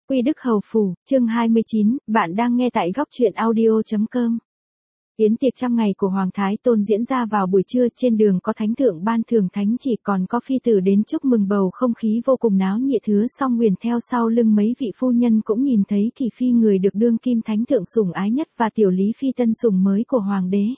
Quy Đức Hầu Phủ, chương 29, bạn đang nghe tại góc truyện audio.com. Yến tiệc trăm ngày của Hoàng Thái Tôn diễn ra vào buổi trưa, trên đường có thánh thượng ban thưởng thánh chỉ, còn có phi tử đến chúc mừng, bầu không khí vô cùng náo nhiệt. Hứa Song Nguyền theo sau lưng mấy vị phu nhân cũng nhìn thấy Kỳ Phi, người được đương kim thánh thượng sủng ái nhất, và Tiểu Lý Phi tân sủng mới của Hoàng đế.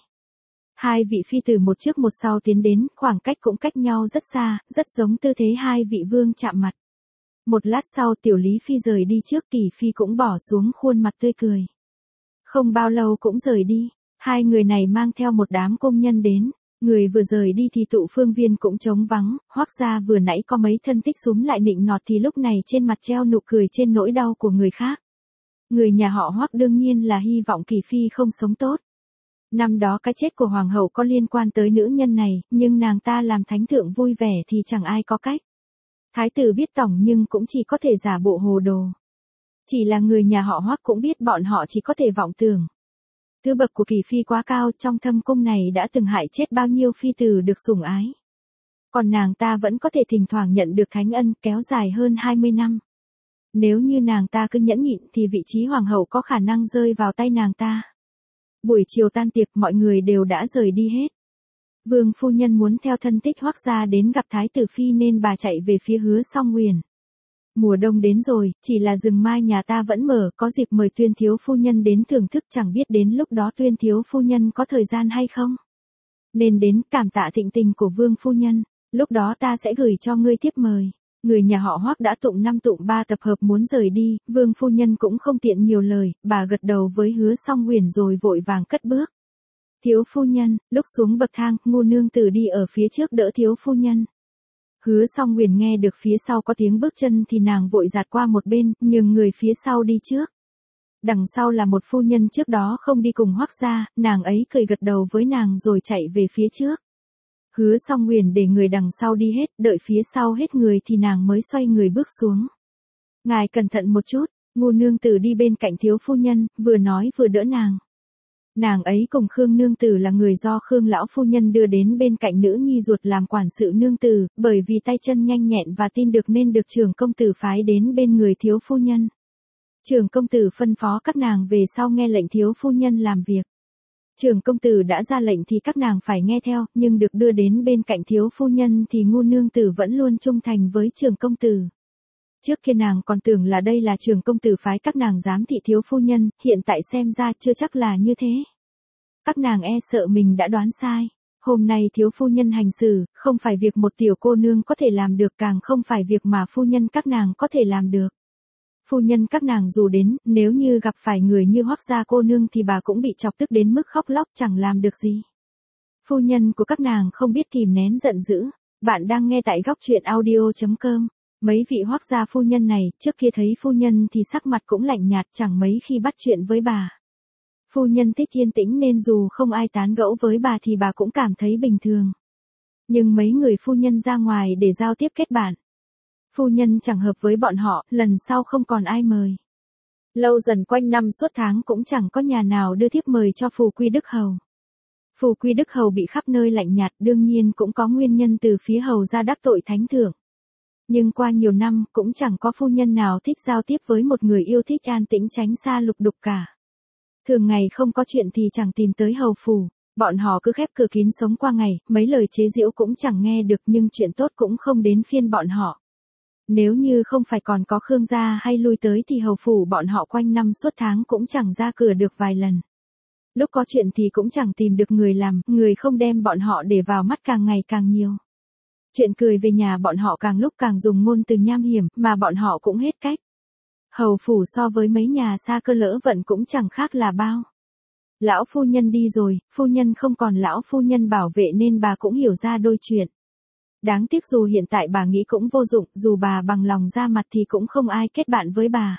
Hai vị phi tử một trước một sau tiến đến, khoảng cách cũng cách nhau rất xa, rất giống tư thế hai vị vương chạm mặt. Một lát sau Tiểu Lý Phi rời đi trước, Kỳ Phi cũng bỏ xuống khuôn mặt tươi cười. Không bao lâu cũng rời đi, hai người này mang theo một đám công nhân đến. Người vừa rời đi thì tụ phương viên cũng trống vắng, Hoắc gia vừa nãy có mấy thân thích xúm lại nịnh nọt thì lúc này trên mặt treo nụ cười trên nỗi đau của người khác. Người nhà họ Hoắc đương nhiên là hy vọng Kỳ Phi không sống tốt. Năm đó cái chết của hoàng hậu có liên quan tới nữ nhân này, nhưng nàng ta làm thánh thượng vui vẻ thì chẳng ai có cách. Thái tử biết tổng nhưng cũng chỉ có thể giả bộ hồ đồ. Chỉ là người nhà họ Hoắc cũng biết bọn họ chỉ có thể vọng tưởng. Thứ bậc của Kỳ Phi quá cao, trong thâm cung này đã từng hại chết bao nhiêu phi tử được sủng ái. Còn nàng ta vẫn có thể thỉnh thoảng nhận được thánh ân, kéo dài hơn 20 năm. Nếu như nàng ta cứ nhẫn nhịn thì vị trí hoàng hậu có khả năng rơi vào tay nàng ta. Buổi chiều tan tiệc mọi người đều đã rời đi hết. Vương phu nhân muốn theo thân thích Hoắc gia đến gặp Thái tử Phi nên bà chạy về phía Hứa Song Nguyền. Mùa đông đến rồi, chỉ là rừng mai nhà ta vẫn mở, có dịp mời Tuyên thiếu phu nhân đến thưởng thức, chẳng biết đến lúc đó Tuyên thiếu phu nhân có thời gian hay không. Nên đến cảm tạ thịnh tình của Vương phu nhân, lúc đó ta sẽ gửi cho ngươi thiếp mời. Người nhà họ Hoắc đã tụng 5 tụng 3 tập hợp muốn rời đi, Vương phu nhân cũng không tiện nhiều lời, bà gật đầu với Hứa Song Nguyền rồi vội vàng cất bước. Thiếu phu nhân, lúc xuống bậc thang, Ngô nương tử đi ở phía trước đỡ thiếu phu nhân. Hứa Song Nguyền nghe được phía sau có tiếng bước chân thì nàng vội dạt qua một bên, nhường người phía sau đi trước. Đằng sau là một phu nhân trước đó không đi cùng Hoắc gia, nàng ấy cười gật đầu với nàng rồi chạy về phía trước. Hứa Song Nguyền để người đằng sau đi hết, đợi phía sau hết người thì nàng mới xoay người bước xuống. Ngài cẩn thận một chút, Ngô nương tử đi bên cạnh thiếu phu nhân, vừa nói vừa đỡ nàng. Nàng ấy cùng Khương nương tử là người do Khương lão phu nhân đưa đến bên cạnh nữ nhi ruột làm quản sự nương tử, bởi vì tay chân nhanh nhẹn và tin được nên được trưởng công tử phái đến bên người thiếu phu nhân. Trưởng công tử phân phó các nàng về sau nghe lệnh thiếu phu nhân làm việc. Trưởng công tử đã ra lệnh thì các nàng phải nghe theo, nhưng được đưa đến bên cạnh thiếu phu nhân thì Ngô nương tử vẫn luôn trung thành với trưởng công tử. Trước kia nàng còn tưởng là đây là trưởng công tử phái các nàng giám thị thiếu phu nhân, hiện tại xem ra chưa chắc là như thế. Các nàng e sợ mình đã đoán sai. Hôm nay thiếu phu nhân hành xử, không phải việc một tiểu cô nương có thể làm được, càng không phải việc mà phu nhân các nàng có thể làm được. Phu nhân các nàng dù đến, nếu như gặp phải người như Hoắc gia cô nương thì bà cũng bị chọc tức đến mức khóc lóc chẳng làm được gì. Phu nhân của các nàng không biết kìm nén giận dữ. Bạn đang nghe tại góc truyện audio.com. Mấy vị Hoắc gia phu nhân này, trước kia thấy phu nhân thì sắc mặt cũng lạnh nhạt, chẳng mấy khi bắt chuyện với bà. Phu nhân thích yên tĩnh nên dù không ai tán gẫu với bà thì bà cũng cảm thấy bình thường. Nhưng mấy người phu nhân ra ngoài để giao tiếp kết bạn. Phu nhân chẳng hợp với bọn họ, lần sau không còn ai mời. Lâu dần quanh năm suốt tháng cũng chẳng có nhà nào đưa thiếp mời cho Phù Quy Đức Hầu. Phù Quy Đức Hầu bị khắp nơi lạnh nhạt, đương nhiên cũng có nguyên nhân từ phía hầu gia đắc tội thánh thượng. Nhưng qua nhiều năm, cũng chẳng có phu nhân nào thích giao tiếp với một người yêu thích an tĩnh tránh xa lục đục cả. Thường ngày không có chuyện thì chẳng tìm tới hầu phủ, bọn họ cứ khép cửa kín sống qua ngày, mấy lời chế giễu cũng chẳng nghe được, nhưng chuyện tốt cũng không đến phiên bọn họ. Nếu như không phải còn có Khương gia hay lui tới thì hầu phủ bọn họ quanh năm suốt tháng cũng chẳng ra cửa được vài lần. Lúc có chuyện thì cũng chẳng tìm được người làm, người không đem bọn họ để vào mắt càng ngày càng nhiều. Chuyện cười về nhà bọn họ càng lúc càng dùng ngôn từ nham hiểm, mà bọn họ cũng hết cách. Hầu phủ so với mấy nhà xa cơ lỡ vận cũng chẳng khác là bao. Lão phu nhân đi rồi, phu nhân không còn lão phu nhân bảo vệ nên bà cũng hiểu ra đôi chuyện. Đáng tiếc dù hiện tại bà nghĩ cũng vô dụng, dù bà bằng lòng ra mặt thì cũng không ai kết bạn với bà.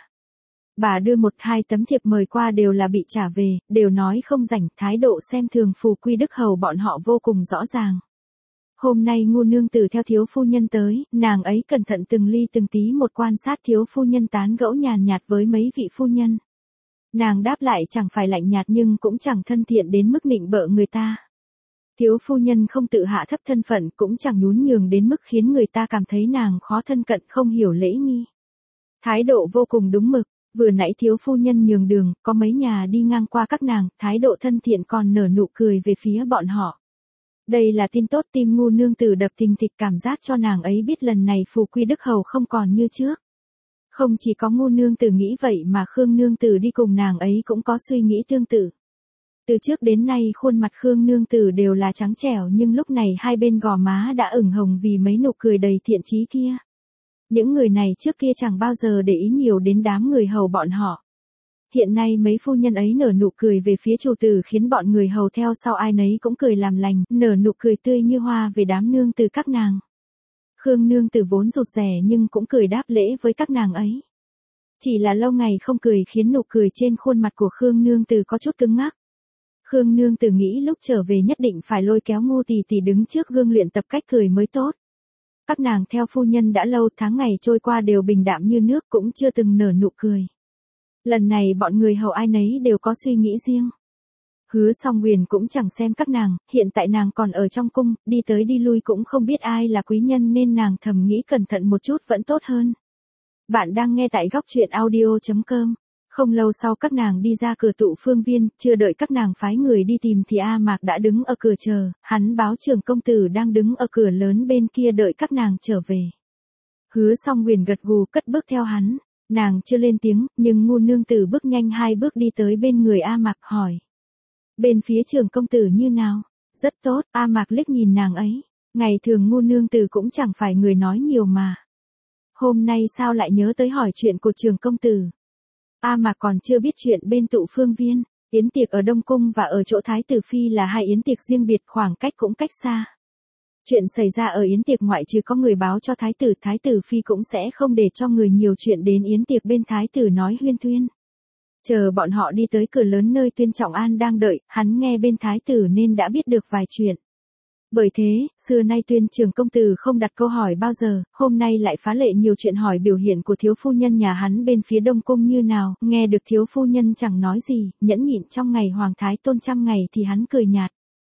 Bà đưa 1-2 tấm thiệp mời qua đều là bị trả về, đều nói không rảnh, thái độ xem thường Phù Quy Đức Hầu bọn họ vô cùng rõ ràng. Hôm nay Ngô nương tử theo thiếu phu nhân tới, nàng ấy cẩn thận từng ly từng tí một quan sát thiếu phu nhân tán gẫu nhàn nhạt với mấy vị phu nhân. Nàng đáp lại chẳng phải lạnh nhạt nhưng cũng chẳng thân thiện đến mức nịnh bợ người ta. Thiếu phu nhân không tự hạ thấp thân phận, cũng chẳng nhún nhường đến mức khiến người ta cảm thấy nàng khó thân cận, không hiểu lễ nghi. Thái độ vô cùng đúng mực, vừa nãy thiếu phu nhân nhường đường, có mấy nhà đi ngang qua các nàng, thái độ thân thiện còn nở nụ cười về phía bọn họ. Đây là tin tốt, tim ngu nương tử đập thình thịch, cảm giác cho nàng ấy biết lần này phù quy đức hầu không còn như trước. Không chỉ có ngu nương tử nghĩ vậy mà Khương nương tử đi cùng nàng ấy cũng có suy nghĩ tương tự. Từ trước đến nay khuôn mặt Khương nương tử đều là trắng trẻo nhưng lúc này hai bên gò má đã ửng hồng vì mấy nụ cười đầy thiện chí kia. Những người này trước kia chẳng bao giờ để ý nhiều đến đám người hầu bọn họ. Hiện nay mấy phu nhân ấy nở nụ cười về phía chủ tử khiến bọn người hầu theo sau ai nấy cũng cười làm lành, nở nụ cười tươi như hoa về đám nương tử các nàng. Khương nương tử vốn rụt rè nhưng cũng cười đáp lễ với các nàng ấy. Chỉ là lâu ngày không cười khiến nụ cười trên khuôn mặt của Khương nương tử có chút cứng ngắc. Khương nương tử nghĩ lúc trở về nhất định phải lôi kéo Ngu tỷ tỷ đứng trước gương luyện tập cách cười mới tốt. Các nàng theo phu nhân đã lâu, tháng ngày trôi qua đều bình đạm như nước, cũng chưa từng nở nụ cười. Lần này bọn người hầu ai nấy đều có suy nghĩ riêng. Hứa Song Huyền cũng chẳng xem các nàng, hiện tại nàng còn ở trong cung, đi tới đi lui cũng không biết ai là quý nhân nên nàng thầm nghĩ cẩn thận một chút vẫn tốt hơn. Bạn đang nghe tại góc truyện audio.com. Không lâu sau các nàng đi ra cửa Tụ Phương Viên, chưa đợi các nàng phái người đi tìm thì A Mạc đã đứng ở cửa chờ, hắn báo trưởng công tử đang đứng ở cửa lớn bên kia đợi các nàng trở về. Hứa Song Huyền gật gù cất bước theo hắn, nàng chưa lên tiếng, nhưng ngu nương tử bước nhanh 2 bước đi tới bên người A Mạc hỏi. Bên phía trưởng công tử như nào? Rất tốt, A Mạc liếc nhìn nàng ấy, ngày thường ngu nương tử cũng chẳng phải người nói nhiều mà. Hôm nay sao lại nhớ tới hỏi chuyện của trưởng công tử? A Mạc còn chưa biết chuyện bên Tụ Phương Viên, yến tiệc ở Đông Cung và ở chỗ Thái tử Phi là hai yến tiệc riêng biệt, khoảng cách cũng cách xa. Chuyện xảy ra ở yến tiệc ngoại trừ có người báo cho Thái tử Phi cũng sẽ không để cho người nhiều chuyện đến yến tiệc bên Thái tử nói huyên thuyên. Chờ bọn họ đi tới cửa lớn nơi Tuyên Trọng An đang đợi, hắn nghe bên Thái tử nên đã biết được vài chuyện. Bởi thế, xưa nay Tuyên trưởng công tử không đặt câu hỏi bao giờ, hôm nay lại phá lệ nhiều chuyện hỏi biểu hiện của thiếu phu nhân nhà hắn bên phía Đông Cung như nào, nghe được thiếu phu nhân chẳng nói gì, nhẫn nhịn trong ngày Hoàng Thái Tôn 100 ngày thì hắn cười nhạt.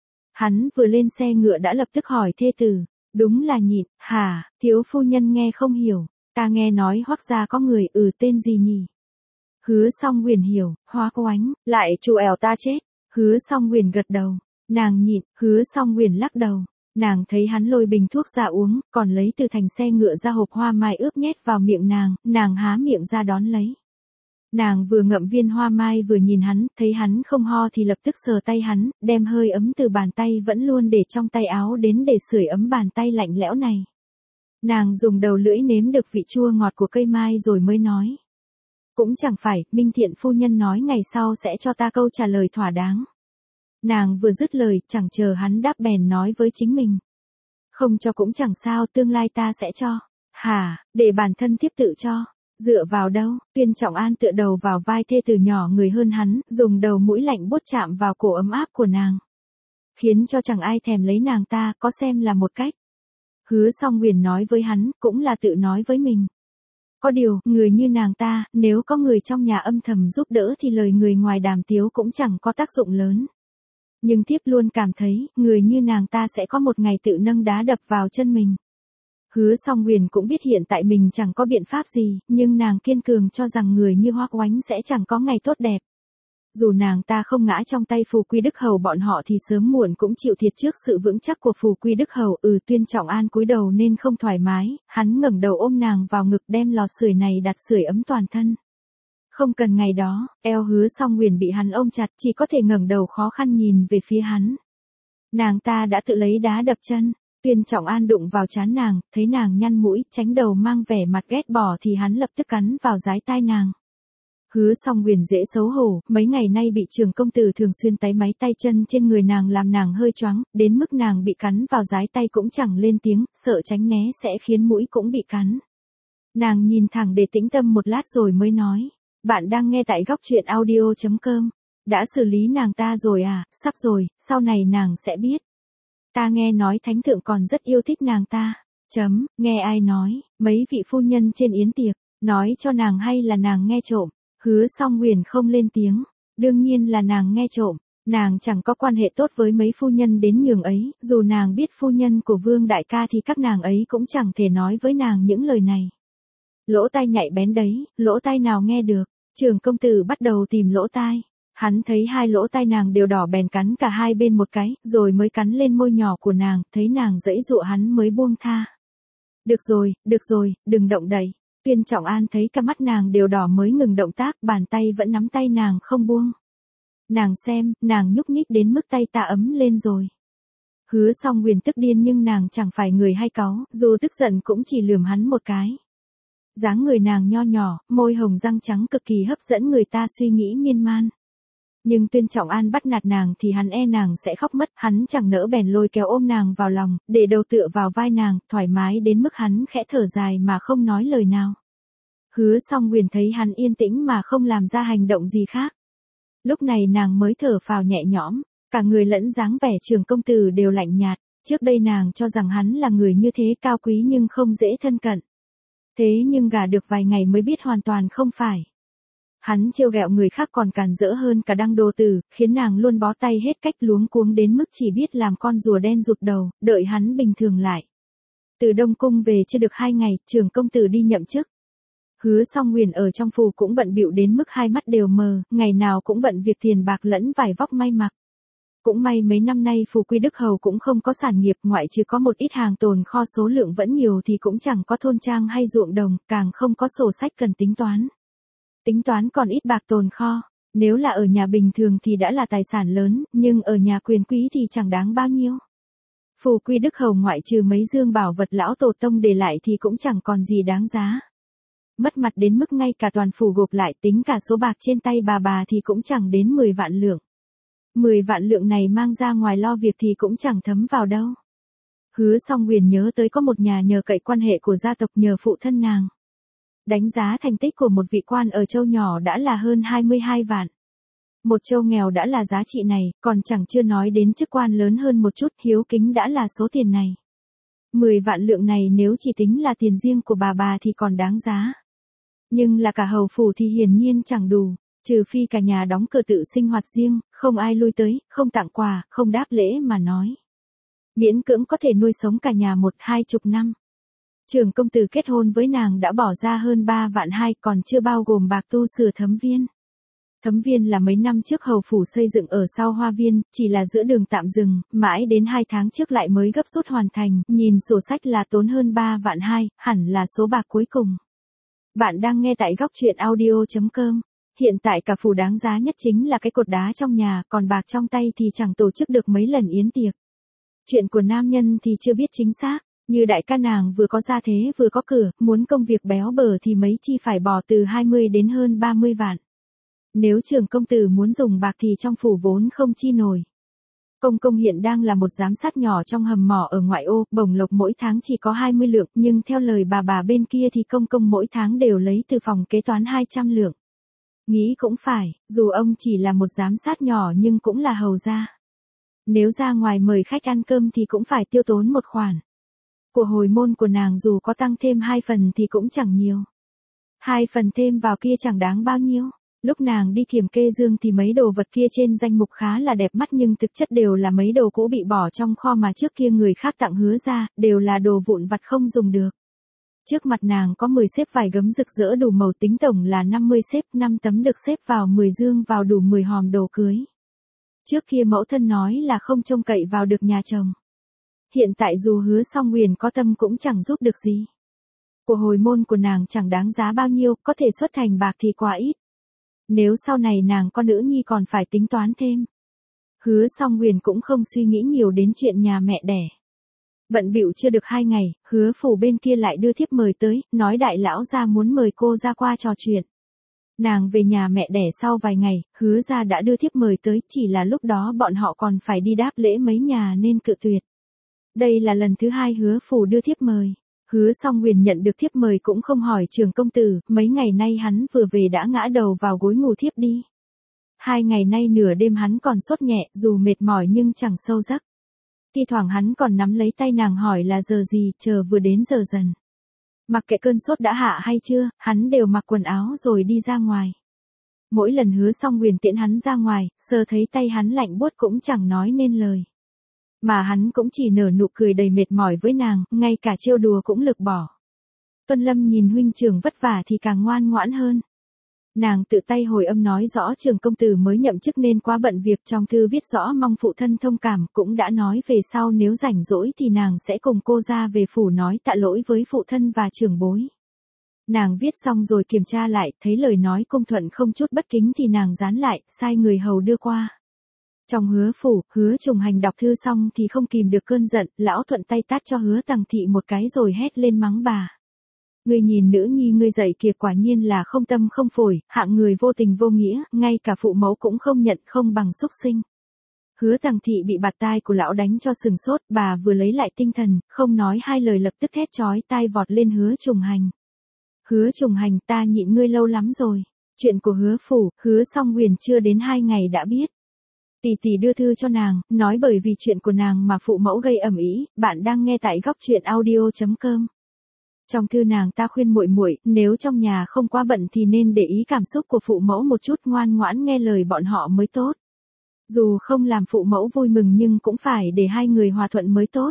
Hắn vừa lên xe ngựa đã lập tức hỏi thê tử, đúng là nhịn, hả, thiếu phu nhân nghe không hiểu, ta nghe nói Hoắc gia có người, tên gì nhỉ? Hứa Song Huyền hiểu, Hoắc Oánh, lại trù ẻo ta chết, Hứa Song Huyền gật đầu. Nàng nhịn, Hứa Song Huyền lắc đầu. Nàng thấy hắn lôi bình thuốc ra uống, còn lấy từ thành xe ngựa ra hộp hoa mai ướp nhét vào miệng nàng há miệng ra đón lấy. Nàng vừa ngậm viên hoa mai vừa nhìn hắn, thấy hắn không ho thì lập tức sờ tay hắn, đem hơi ấm từ bàn tay vẫn luôn để trong tay áo đến để sưởi ấm bàn tay lạnh lẽo này. Nàng dùng đầu lưỡi nếm được vị chua ngọt của cây mai rồi mới nói. Cũng chẳng phải, Minh Thiện phu nhân nói ngày sau sẽ cho ta câu trả lời thỏa đáng. Nàng vừa dứt lời, chẳng chờ hắn đáp bèn nói với chính mình. Không cho cũng chẳng sao, tương lai ta sẽ cho. Hả, để bản thân tiếp tự cho. Dựa vào đâu? Tuyên Trọng An tựa đầu vào vai thê tử nhỏ người hơn hắn, dùng đầu mũi lạnh buốt chạm vào cổ ấm áp của nàng. Khiến cho chẳng ai thèm lấy nàng ta, có xem là một cách. Hứa Song Huyền nói với hắn, cũng là tự nói với mình. Có điều, người như nàng ta, nếu có người trong nhà âm thầm giúp đỡ thì lời người ngoài đàm tiếu cũng chẳng có tác dụng lớn. Nhưng thiếp luôn cảm thấy, người như nàng ta sẽ có một ngày tự nâng đá đập vào chân mình. Hứa Song Huyền cũng biết hiện tại mình chẳng có biện pháp gì, nhưng nàng kiên cường cho rằng người như Hoắc Oánh sẽ chẳng có ngày tốt đẹp. Dù nàng ta không ngã trong tay Phù Quy Đức Hầu bọn họ thì sớm muộn cũng chịu thiệt trước sự vững chắc của Phù Quy Đức Hầu. Tuyên Trọng An cúi đầu nên không thoải mái, hắn ngẩng đầu ôm nàng vào ngực đem lò sưởi này đặt sưởi ấm toàn thân. Không cần ngày đó, eo Hứa Song Huyền bị hắn ôm chặt, chỉ có thể ngẩng đầu khó khăn nhìn về phía hắn. Nàng ta đã tự lấy đá đập chân. Tuyên Trọng An đụng vào trán nàng, thấy nàng nhăn mũi, tránh đầu mang vẻ mặt ghét bỏ thì hắn lập tức cắn vào dái tai nàng. Hứa Song Huyền dễ xấu hổ, mấy ngày nay bị trưởng công tử thường xuyên táy máy tay chân trên người nàng làm nàng hơi choáng, đến mức nàng bị cắn vào dái tay cũng chẳng lên tiếng, sợ tránh né sẽ khiến mũi cũng bị cắn. Nàng nhìn thẳng để tĩnh tâm một lát rồi mới nói, bạn đang nghe tại góc truyện audio.com, đã xử lý nàng ta rồi à, sắp rồi, sau này nàng sẽ biết. Ta nghe nói thánh thượng còn rất yêu thích nàng ta. Nghe ai nói, mấy vị phu nhân trên yến tiệc, nói cho nàng hay là nàng nghe trộm. Hứa Song Huyền không lên tiếng, đương nhiên là nàng nghe trộm, nàng chẳng có quan hệ tốt với mấy phu nhân đến nhường ấy, dù nàng biết phu nhân của Vương đại ca thì các nàng ấy cũng chẳng thể nói với nàng những lời này. Lỗ tai nhạy bén đấy, lỗ tai nào nghe được. Trường công tử bắt đầu tìm lỗ tai. Hắn thấy hai lỗ tai nàng đều đỏ bèn cắn cả hai bên một cái, rồi mới cắn lên môi nhỏ của nàng, thấy nàng giãy giụa hắn mới buông tha. Được rồi, đừng động đậy. Tuyên Trọng An thấy cả mắt nàng đều đỏ mới ngừng động tác, bàn tay vẫn nắm tay nàng không buông. Nàng xem, nàng nhúc nhích đến mức tay ta ấm lên rồi. Hứa Song Huyền tức điên nhưng nàng chẳng phải người hay cáu, dù tức giận cũng chỉ lườm hắn một cái. Dáng người nàng nho nhỏ, môi hồng răng trắng cực kỳ hấp dẫn người ta suy nghĩ miên man. Nhưng Tuyên Trọng An bắt nạt nàng thì hắn e nàng sẽ khóc mất, hắn chẳng nỡ bèn lôi kéo ôm nàng vào lòng, để đầu tựa vào vai nàng, thoải mái đến mức hắn khẽ thở dài mà không nói lời nào. Hứa Song Huyền thấy hắn yên tĩnh mà không làm ra hành động gì khác. Lúc này nàng mới thở phào nhẹ nhõm, cả người lẫn dáng vẻ Trường công tử đều lạnh nhạt, trước đây nàng cho rằng hắn là người như thế cao quý nhưng không dễ thân cận. Thế nhưng gả được vài ngày mới biết hoàn toàn không phải. Hắn trêu ghẹo người khác còn càn rỡ hơn cả Đăng Đồ Tử, khiến nàng luôn bó tay hết cách luống cuống đến mức chỉ biết làm con rùa đen rụt đầu, đợi hắn bình thường lại. Từ Đông Cung về chưa được 2 ngày, Trường công tử đi nhậm chức. Hứa Song Huyền ở trong phủ cũng bận bịu đến mức hai mắt đều mờ, ngày nào cũng bận việc tiền bạc lẫn vải vóc may mặc. Cũng may mấy năm nay Phù Quy Đức Hầu cũng không có sản nghiệp, ngoại trừ có một ít hàng tồn kho số lượng vẫn nhiều thì cũng chẳng có thôn trang hay ruộng đồng, càng không có sổ sách cần tính toán. Tính toán còn ít bạc tồn kho, nếu là ở nhà bình thường thì đã là tài sản lớn, nhưng ở nhà quyền quý thì chẳng đáng bao nhiêu. Phù Quy Đức Hầu ngoại trừ mấy dương bảo vật lão tổ tông để lại thì cũng chẳng còn gì đáng giá. Mất mặt đến mức ngay cả toàn phủ gộp lại tính cả số bạc trên tay bà thì cũng chẳng đến 10 vạn lượng. 10 vạn lượng này mang ra ngoài lo việc thì cũng chẳng thấm vào đâu. Hứa Song Huyền nhớ tới có một nhà nhờ cậy quan hệ của gia tộc nhờ phụ thân nàng. Đánh giá thành tích của một vị quan ở châu nhỏ đã là hơn 22 vạn. Một châu nghèo đã là giá trị này, còn chẳng chưa nói đến chức quan lớn hơn một chút, hiếu kính đã là số tiền này. 10 vạn lượng này nếu chỉ tính là tiền riêng của bà thì còn đáng giá. Nhưng là cả hầu phủ thì hiển nhiên chẳng đủ, trừ phi cả nhà đóng cửa tự sinh hoạt riêng, không ai lui tới, không tặng quà, không đáp lễ mà nói. Miễn cưỡng có thể nuôi sống cả nhà 1-20 năm. Trường công tử kết hôn với nàng đã bỏ ra hơn 3 vạn 2 còn chưa bao gồm bạc tu sửa thấm viên. Thấm viên là mấy năm trước hầu phủ xây dựng ở sau hoa viên, chỉ là giữa đường tạm dừng, mãi đến 2 tháng trước lại mới gấp rút hoàn thành, nhìn sổ sách là tốn hơn 3 vạn 2, hẳn là số bạc cuối cùng. Bạn đang nghe tại góc truyện audio.com. Hiện tại cả phủ đáng giá nhất chính là cái cột đá trong nhà, còn bạc trong tay thì chẳng tổ chức được mấy lần yến tiệc. Chuyện của nam nhân thì chưa biết chính xác, như đại ca nàng vừa có gia thế vừa có cửa, muốn công việc béo bở thì mấy chi phải bỏ từ 20 đến hơn 30 vạn. Nếu Trường công tử muốn dùng bạc thì trong phủ vốn không chi nổi. Công hiện đang là một giám sát nhỏ trong hầm mỏ ở ngoại ô, bổng lộc mỗi tháng chỉ có 20 lượng, nhưng theo lời bà bên kia thì công mỗi tháng đều lấy từ phòng kế toán 200 lượng. Nghĩ cũng phải, dù ông chỉ là một giám sát nhỏ nhưng cũng là hầu gia. Nếu ra ngoài mời khách ăn cơm thì cũng phải tiêu tốn một khoản. Của hồi môn của nàng dù có tăng thêm 2 phần thì cũng chẳng nhiều. 2 phần thêm vào kia chẳng đáng bao nhiêu. Lúc nàng đi kiểm kê dương thì mấy đồ vật kia trên danh mục khá là đẹp mắt nhưng thực chất đều là mấy đồ cũ bị bỏ trong kho mà trước kia người khác tặng hứa ra, đều là đồ vụn vặt không dùng được. Trước mặt nàng có 10 xếp vải gấm rực rỡ đủ màu, tính tổng là 50 xếp, 5 tấm được xếp vào 10 dương vào đủ 10 hòm đồ cưới. Trước kia mẫu thân nói là không trông cậy vào được nhà chồng. Hiện tại dù Hứa Song Huyền có tâm cũng chẳng giúp được gì. Của hồi môn của nàng chẳng đáng giá bao nhiêu, có thể xuất thành bạc thì quá ít. Nếu sau này nàng có nữ nhi còn phải tính toán thêm. Hứa Song Huyền cũng không suy nghĩ nhiều đến chuyện nhà mẹ đẻ. Bận bịu chưa được 2 ngày, Hứa phủ bên kia lại đưa thiếp mời tới, nói đại lão gia muốn mời cô ra qua trò chuyện. Nàng về nhà mẹ đẻ sau vài ngày, Hứa gia đã đưa thiếp mời tới, chỉ là lúc đó bọn họ còn phải đi đáp lễ mấy nhà nên cự tuyệt. Đây là lần thứ 2 Hứa phủ đưa thiếp mời. Hứa Song Huyền nhận được thiếp mời cũng không hỏi Trường công tử, mấy ngày nay hắn vừa về đã ngã đầu vào gối ngủ thiếp đi. 2 ngày nay nửa đêm hắn còn sốt nhẹ, dù mệt mỏi nhưng chẳng sâu giấc. Thi thoảng hắn còn nắm lấy tay nàng hỏi là giờ gì, chờ vừa đến giờ dần. Mặc kệ cơn sốt đã hạ hay chưa, hắn đều mặc quần áo rồi đi ra ngoài. Mỗi lần Hứa Song Huyền tiễn hắn ra ngoài, sờ thấy tay hắn lạnh buốt cũng chẳng nói nên lời. Mà hắn cũng chỉ nở nụ cười đầy mệt mỏi với nàng, ngay cả trêu đùa cũng lược bỏ. Tuân Lâm nhìn huynh trưởng vất vả thì càng ngoan ngoãn hơn. Nàng tự tay hồi âm nói rõ Trường công tử mới nhậm chức nên quá bận việc, trong thư viết rõ mong phụ thân thông cảm, cũng đã nói về sau nếu rảnh rỗi thì nàng sẽ cùng cô ra về phủ nói tạ lỗi với phụ thân và trưởng bối. Nàng viết xong rồi kiểm tra lại, thấy lời nói cung thuận không chút bất kính thì nàng dán lại, sai người hầu đưa qua. Trong Hứa phủ, Hứa Trùng Hành đọc thư xong thì không kìm được cơn giận, lão thuận tay tát cho Hứa Tằng Thị một cái rồi hét lên mắng bà. Ngươi nhìn nữ nhi ngươi dạy kìa, quả nhiên là không tâm không phổi, hạng người vô tình vô nghĩa, ngay cả phụ mẫu cũng không nhận, không bằng súc sinh. Hứa Tằng Thị bị bạt tai của lão đánh cho sừng sốt, bà vừa lấy lại tinh thần, không nói hai lời lập tức thét chói tai vọt lên Hứa Trùng Hành. Hứa Trùng Hành, ta nhịn ngươi lâu lắm rồi. Chuyện của Hứa phủ, Hứa Song Huyền chưa đến 2 ngày đã biết. Tỷ tỷ đưa thư cho nàng, nói bởi vì chuyện của nàng mà phụ mẫu gây ầm ĩ. Bạn đang nghe tại góc truyện audio.com. Trong thư nàng ta khuyên muội muội, nếu trong nhà không quá bận thì nên để ý cảm xúc của phụ mẫu một chút, ngoan ngoãn nghe lời bọn họ mới tốt. Dù không làm phụ mẫu vui mừng nhưng cũng phải để hai người hòa thuận mới tốt.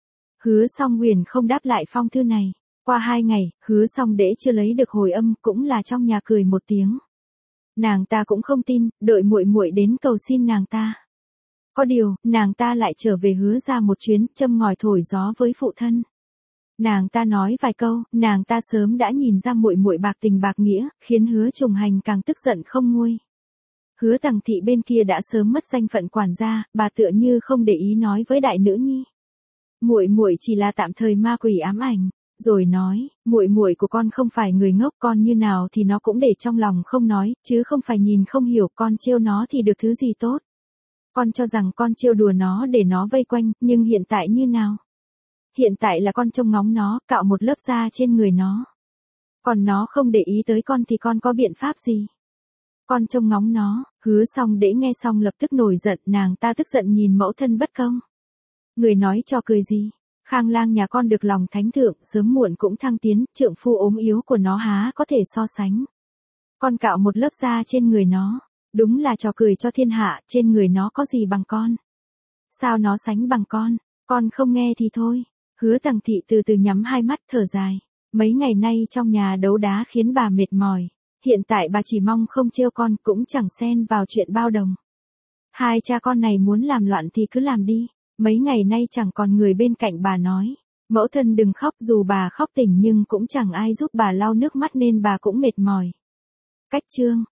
Hứa Song Huyền không đáp lại phong thư này. Qua 2 ngày, Hứa Song Đễ chưa lấy được hồi âm, cũng là trong nhà cười một tiếng. Nàng ta cũng không tin, đợi muội muội đến cầu xin nàng ta. Có điều, nàng ta lại trở về Hứa ra một chuyến, châm ngòi thổi gió với phụ thân. Nàng ta nói vài câu, nàng ta sớm đã nhìn ra muội muội bạc tình bạc nghĩa, khiến Hứa Trùng Hành càng tức giận không nguôi. Hứa Tằng Thị bên kia đã sớm mất danh phận quản gia, bà tựa như không để ý nói với đại nữ nhi. Muội muội chỉ là tạm thời ma quỷ ám ảnh. Rồi nói, muội muội của con không phải người ngốc, con như nào thì nó cũng để trong lòng không nói, chứ không phải nhìn không hiểu, con trêu nó thì được thứ gì tốt. Con cho rằng con trêu đùa nó để nó vây quanh, nhưng hiện tại như nào? Hiện tại là con trông ngóng nó, cạo một lớp da trên người nó. Còn nó không để ý tới con thì con có biện pháp gì? Con trông ngóng nó. Hứa Song Đễ nghe xong lập tức nổi giận, nàng ta tức giận nhìn mẫu thân bất công. Người nói trò cười gì? Khang Lang nhà con được lòng thánh thượng, sớm muộn cũng thăng tiến, trượng phu ốm yếu của nó há có thể so sánh. Con cạo một lớp da trên người nó, đúng là trò cười cho thiên hạ, trên người nó có gì bằng con? Sao nó sánh bằng con không nghe thì thôi. Hứa Tằng Thị từ từ nhắm hai mắt thở dài. Mấy ngày nay trong nhà đấu đá khiến bà mệt mỏi. Hiện tại bà chỉ mong không trêu con, cũng chẳng xen vào chuyện bao đồng. Hai cha con này muốn làm loạn thì cứ làm đi. Mấy ngày nay chẳng còn người bên cạnh bà nói. Mẫu thân đừng khóc, dù bà khóc tỉnh nhưng cũng chẳng ai giúp bà lau nước mắt nên bà cũng mệt mỏi. Cách chương